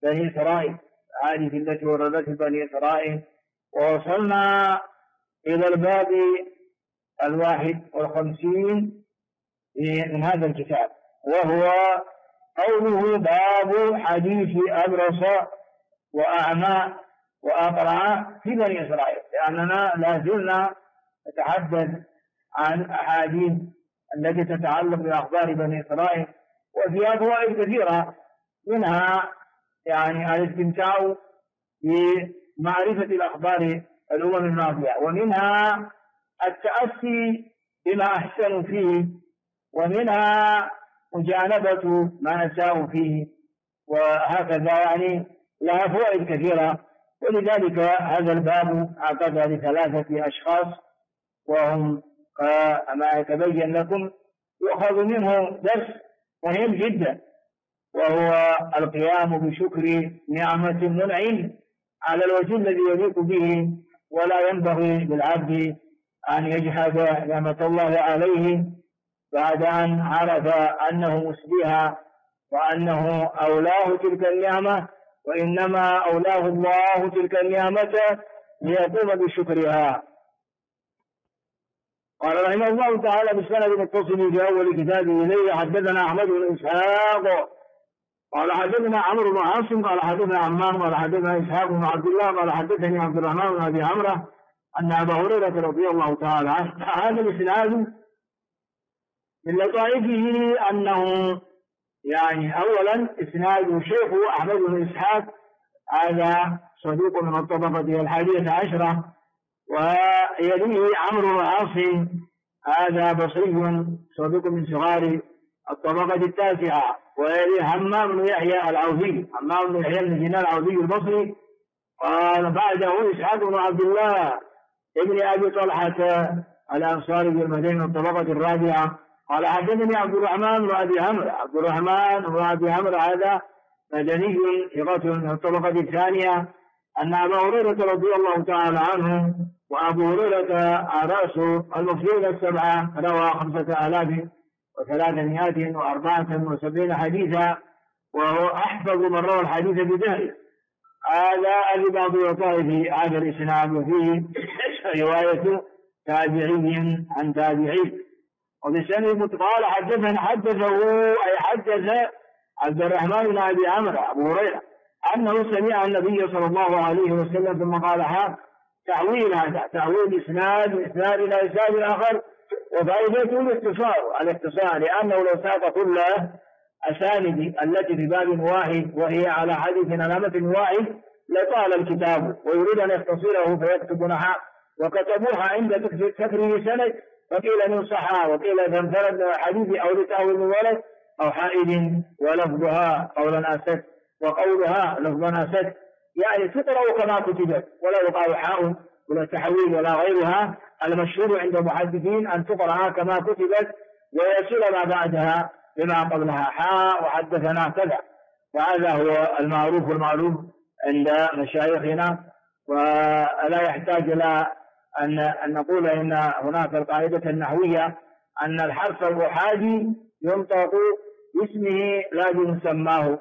بني إسرائيل، الأحاديث التي وردت في بني إسرائيل. ووصلنا إلى الباب 51 من هذا الكتاب، وهو قوله باب حديث أبرص وأعمى وأقرع في بني إسرائيل، لأننا لا زلنا نتحدث عن أحاديث التي تتعلق بأخبار بني إسرائيل، وفيها فوائد كثيرة، منها يعني الاستمتاع بمعرفة الأخبار الأمم الماضية، ومنها التأسي بما أحسنوا فيه، ومنها مجانبة ما أساءوا فيه، وهكذا يعني لها فوائد كثيرة. ولذلك هذا الباب عقد لثلاثة أشخاص، وهم كما يتبين لكم يؤخذ منه درس مهم جدا، وهو القيام بشكر نعمة المنعم على الوجه الذي يليق به، ولا ينبغي للعبد أن يجحد نعمة الله عليه بعد أن عرف أنه مسديها وأنه أولاه تلك النعمة، وإنما أولاه الله تلك النعمة ليقوم بشكرها. قال رحمه الله تعالى بالسند المتصل في أول كتابه إليه: حدثنا أحمد بن إسحاق قال حدثنا عمرو بن عاصم قال حدثنا عمار قال حدثنا إسحاق بن عبد الله قال حدثني عبد الرحمن بن أبي عمرة أن أبا هريرة رضي الله تعالى عنه. هذا الإسناد من لطائفه أنه يعني أولا إسناد شيخه أحمد بن إسحاق، هذا صديق من الطبقة 11، ويليه عمرو بن عاصم، هذا بصري صديق من صغار الطبقة 9، ويليه همام بن يحيى العوفي، همام بن يحيى بن دينار العوفي البصري. قال بعده إسحاق بن عبد الله ابن أبي طلحة الأنصاري بالمدينة الطبقة 4. قال حدثني عبد الرحمن بن أبي عمرو، عبد الرحمن بن أبي عمرو هذا مدني ثقة من الطبقة 2، أن أبا هريرة رضي الله تعالى عنه، وأبو هريرة رأس المفسدين 7، روى 5374 حديثا، وهو أحفظ من روى الحديث بدهره. هذا لبعض لطائف هذا الإسناد، وفيه رواية تابعي عن تابعي. وبسند قال حدثه أي حدث عبد الرحمن بن أبي عمرو أبو هريرة أنه سمع النبي صلى الله عليه وسلم، ثم قال تحويل، هذا تحويل إسناد إلى إسناد آخر، وفائدته الاختصار، لأنه لو ساق كل أسانيد التي في باب واحد وهي على حديث علامة واحد لطال الكتاب، ويريد أن يختصره فيكتب نحاء، وكتبوها عند كثره سند، فقيل نصحها وقيل فانفرد حديث أو لتأويل ولد أو حائد، ولفظها قولا أسد وقولها لفظا أسد، يعني تقرأ كما كتبت ولا يقال حاء ولا تحويل ولا غيرها. المشهور عند المحدثين أن تقرأ كما كتبت ويصل ما بعدها بما قبلها حاء وحدثنا كذا، وهذا هو المعروف والمعلوم عند مشايخنا، ولا يحتاج إلى أن نقول إن هناك القاعدة النحوية أن الحرف الأحادي ينطق باسمه لا بمسماه،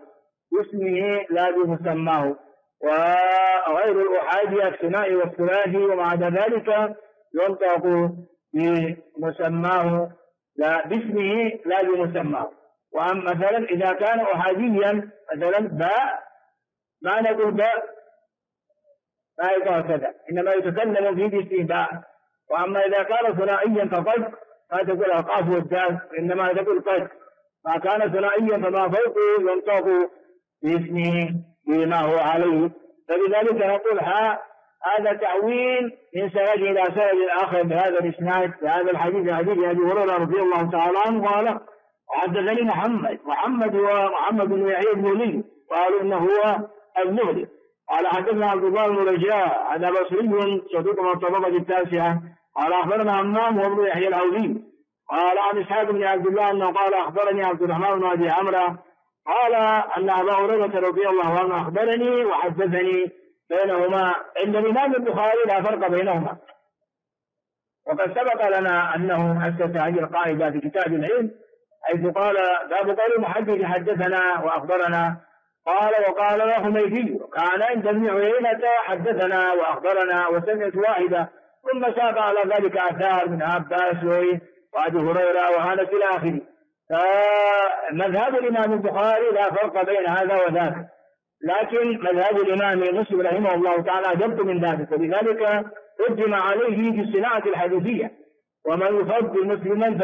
وغير الأحادي الثنائي والثلاثي ومع ذلك ينطق بمسماه لا باسمه لا بمسماه. وأما مثلا إذا كان أحاديا مثلا باء ما نقول باء ما يقال كذا، إنما يتكلم فيه باستهباء. وأما إذا كان ثنائيا فقد ما تقول القاف والدال، إنما تقول قد. ما كان ثنائيا فما فوقه ينطق باسمه بما هو عليه. فلذلك نقول هذا تعويل من سند إلى سند آخر بهذا الإسناد بهذا الحديث، حديث أبي هريرة رضي الله تعالى عنه قال وحدثني محمد بن يحيى الزهري قالوا إنه هو الزهري. قال حدثنا عبد الله بن رجاء هذا بصري صدوق من الطبقة 9. قال أخبرنا همام وابن يحيى العوفي قال عن إسحاق بن عبد الله أنه قال أخبرني عبد الرحمن بن أبي عمرو قال أن أبا هريرة رضي الله عنه أخبرني وحدثني، بينهما عند الإمام البخاري لا فرق بينهما. وقد سبق لنا أنه أسس هذه القاعدة في كتاب العلم حيث قال باب قول المحدث حدثنا وأخبرنا، قال وقال له حميدي كان عند ابن عيينة حدثنا وأخبرنا وسمعت واحدة، ثم ساق على ذلك آثار من عباس وأبي هريرة وأنس إلى آخره. فمذهب الإمام البخاري لا فرق بين هذا وذاك، لكن مذهب الإمام مسلم رحمه الله تعالى أجبت من ذلك، ولذلك قدم عليه في الصناعة الحديثية. ومن يفضل مسلما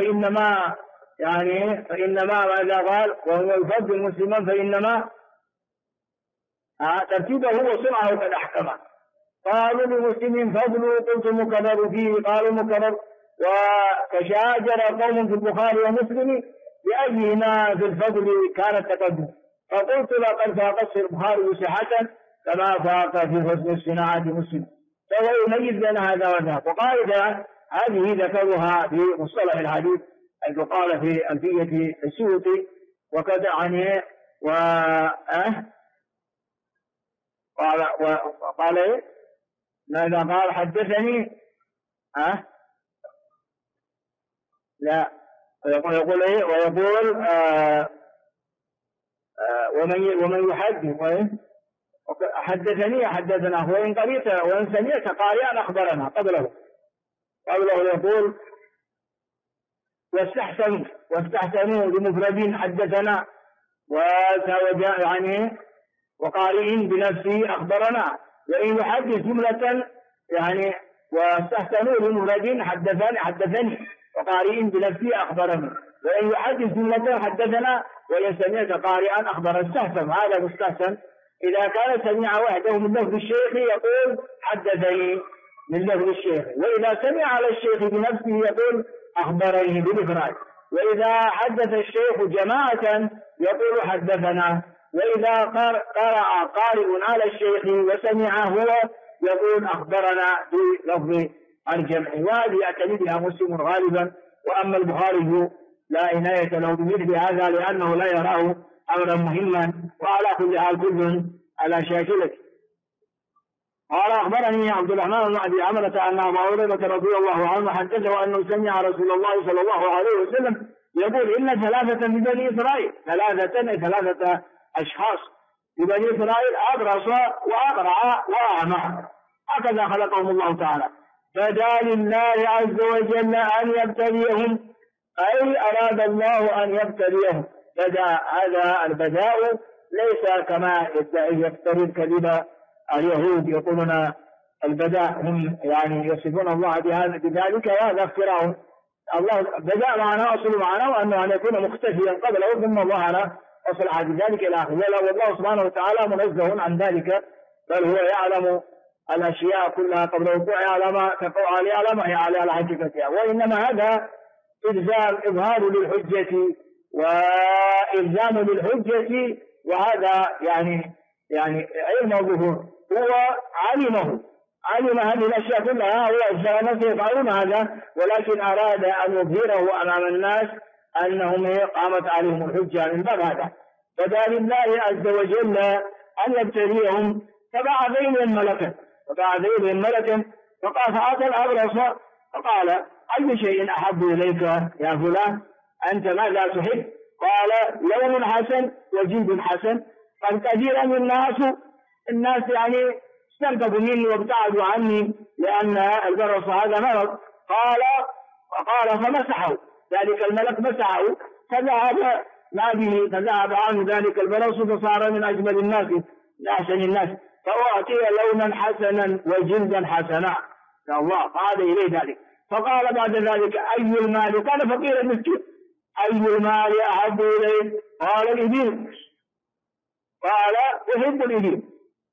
فإنما ماذا قال؟ ومن يفضل مسلما فإنما ترتيبه وصنعه قد أحكمه. قالوا لمسلم فضل، قلت مكرر فيه، قالوا مكرر. وتشاجر قوم في البخاري ومسلم بأيهما في الفضل كان التقدم، فقلت لقد فاق البخاري صحة كما فاق في حسن الصناعة مسلم، فهو يميز بين هذا وذاك. وقاعدة هذه ذكرها في مصطلح الحديث حيث قال في ألفية السيوطي وكذا عنه قال إيه؟ ماذا قال؟ حدثني لا ويقول إيه؟ ويقول ومن يحدث حدثني حدثنا، وإن قريت وإن سمعت قارئا أخبرنا قبله يقول واستحسنوا لمفرد حدثنا يعني وقارئ بنفسه أخبرنا، وإن يحدث جملة يعني واستحسنوا لمفرد حدثني وقارئ بنفسه أخبرني، وإن يحدث جملة حدثنا، وإن سمعت قارئا أخبر. استحسن، هذا مستحسن إذا كان سمع وحده من لفظ الشيخ يقول حدثني من لفظ الشيخ، وإذا سمع على الشيخ بنفسه يقول أخبرني بالإفراد، وإذا حدث الشيخ جماعة يقول حدثنا، وإذا قرأ قارئ على الشيخ وسمع هو يقول أخبرنا بلفظ الجمع. وهذه يعتمدها مسلم غالبا، وأما البخاري لا عناية له بمثل هذا لأنه لا يراه أمرا مهما، وعلى كل حال كل على شاكلته. قال أخبرني عبد الرحمن بن أبي عمرة أن أبا هريرة رضي الله عنه حدثه أنه سمع رسول الله صلى الله عليه وسلم يقول إن ثلاثة من بني إسرائيل، ثلاثة أشخاص في بني إسرائيل أبرص وأقرع وأعمى، هكذا خلقهم الله تعالى، بدا لله عز وجل أن يبتليهم، أي أراد الله أن يبتليهم. بدا، هذا البداء ليس كما يفترض كذب اليهود يقولون البداء، هم يعني يصفون الله بذلك، وهذا افتراء. الله بداء معناه أصل معناه أنه أن يكون مختفيا قبله ثم ظهر أصلح بذلك إلى آخره، والله سبحانه وتعالى منزه عن ذلك، بل هو يعلم الأشياء كلها قبل وقوعها على ما هي على حقيقتها. وإنما هذا إلزام إظهار للحجة وإلزام للحجة، وهذا يعني علم الظهور، هو علم هذه الأشياء كلها، هو الناس يفعلون هذا، ولكن أراد أن يظهره أمام الناس أنهم قامت عليهم الحجة من باب هذا. فبدا لله عز وجل أن يبتليهم، فبعث إليهم ملكا فقال فأتى الأبرص فقال أي شيء أحب إليك يا فلان؟ أنت ماذا تحب؟ قال لون حسن وجلد حسن. قد كثيرا من الناس يعني استنكفوا مني وابتعدوا عني لأن البرص هذا مرض. قال فمسحه ذلك الملك، مسحه فذهب عنه ذلك البرص، فصار من أجمل الناس لأحسن الناس، فأعطي لونا حسنا وجلدا حسنا. يا الله، فعاد إليه ذلك. فقال بعد ذلك أي المال؟ كان فقيرا مسكين، أي المال أحب إليه؟ قال الإبل. قال يحب الإبل.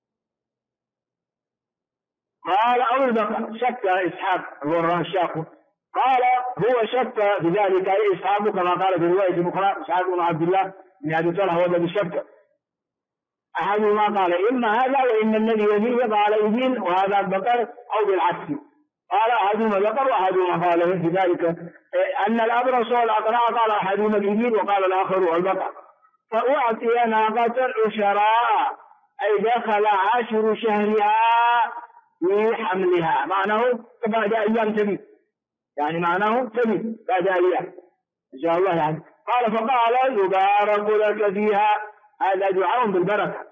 قال أو البقر. شك إسحاق الراشاق، قال هو شك بذلك أي إسحاق كما قال في رواية أخرى إسحاق بن عبد الله بن أبي طلحة هو الذي شك. أحدهما قال إما هذا وإن الذي يزيد قال إبل وهذا البقر، أو بالعكس. قال أحدهما البقر وأحدهما قال في ذلك أن الأبرص والأقرع، قال أحدهما الإبل وقال الآخر البقر. فأعطي ناقة عشراء، أي دخل 10 شهرها في حملها، معناه بعد أيام تبيت، يعني معناه تبيت بعد أيام إن شاء الله يعني. قال فقال يبارك لك فيها، هذا دعاء بالبركة،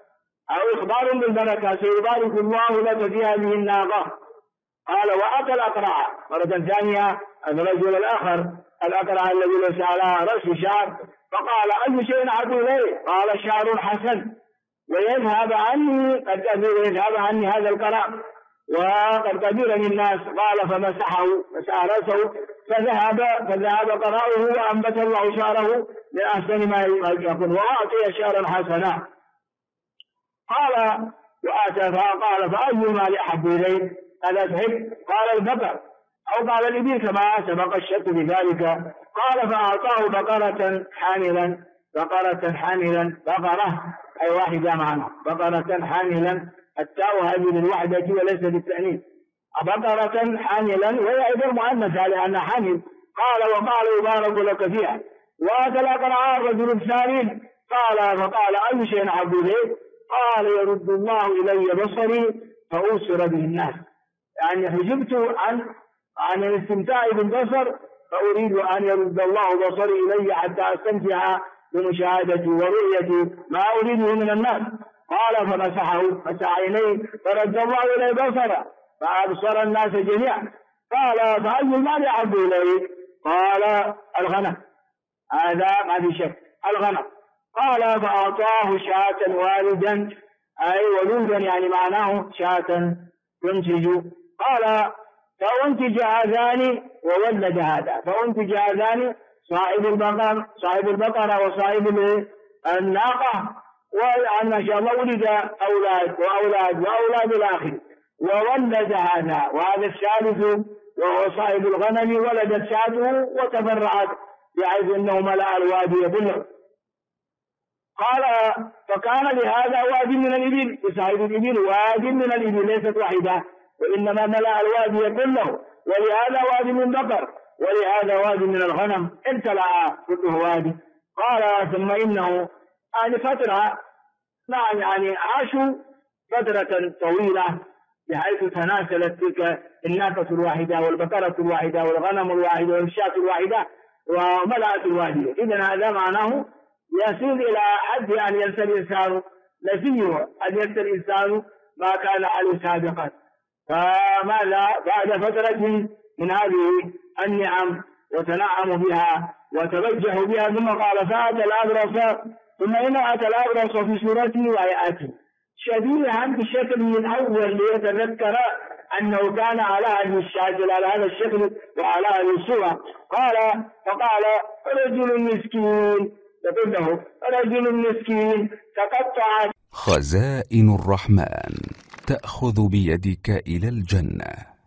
أو إخبار بالبركة سيبارك الله لك في هذه الناقة. قال وأتى الأقرع مرة ثانية الرجل الآخر الأقرع الذي ليس على رأس شعر، فقال أي شيء أحب إليه؟ قال شعر حسن ويذهب عني هذا القرع وقد كبرني الناس. قال فمسح رأسه فذهب قرعه وأنبت الله شعره من أحسن ما يكون وأعطي شعرا حسنا. قال وآتى فقال فأي المال أحب إليه؟ قال تحب؟ قال البقر أو قال الإبل كما سبق الشك بذلك. قال فأعطاه بقرة حاملا بقرة أي واحدة معنا، بقرة حاملا التاء هذه للوحدة وليس للتأنيث، بقرة حاملا وهي أيضا مؤنثة لأن حامل. قال يبارك لك فيها. وآتى الأقرع الرجل الثاني فقال أي شيء أحب إليه؟ قال يرد الله إلي بصري فأوصر به الناس، يعني حجبت عن الاستمتاع بالبصر فأريد أن يرد الله بصري إلي حتى أستمتع بمشاهدتي ورؤيتي ما أريده من الناس. قال فمسح عينيه فرد الله إليه بصره فأبصر الناس جميعا. قال فأي المال أحب إليك؟ قال الغنم، هذا ما في شك الغنم. قال فأعطاه شاة والدا أي ولودا، يعني معناه شاة تنتج. قال فأنتج هذان وولد هذا، فأنتج هذان صاحب البقرة وصاحب الناقة، وما شاء الله ولد وأولاد الآخر، وولد هذا وهذا الثالث وهو صاحب الغنم ولدت شاته وتفرعت بحيث أنه ملأ الوادي كله. قال فكان لهذا واد من الإبل، لصاحب الإبل واد من الإبل ليست واحدة وإنما ملأ الوادي كله، ولهذا واد من بقر ولهذا واد من الغنم امتلأ كله وادي. قال ثم إنه فترة يعني عاشوا فترة طويلة بحيث تناسلت تلك الناقة الواحدة والبقرة الواحدة والغنم الواحدة والشاة الواحدة وملأت الوادي. إذن هذا معناه يصل إلى حد أن ينسى الإنسان نسيه، أن ينسى الإنسان ما كان عليه سابقا. فماذا بعد فترة من هذه النعم وتنعم بها وتبجح بها ثم قال فأتى الأبرص، ثم إن أتى الأبرص في سورته وآياته شبيها بشكله الأول ليتذكر أنه كان على هذه الشكل على هذا الشكل وعلى هذه الصورة. فقال رجل مسكين، يقول له رجل مسكين تقطع. خزائن الرحمن تأخذ بيدك إلى الجنة.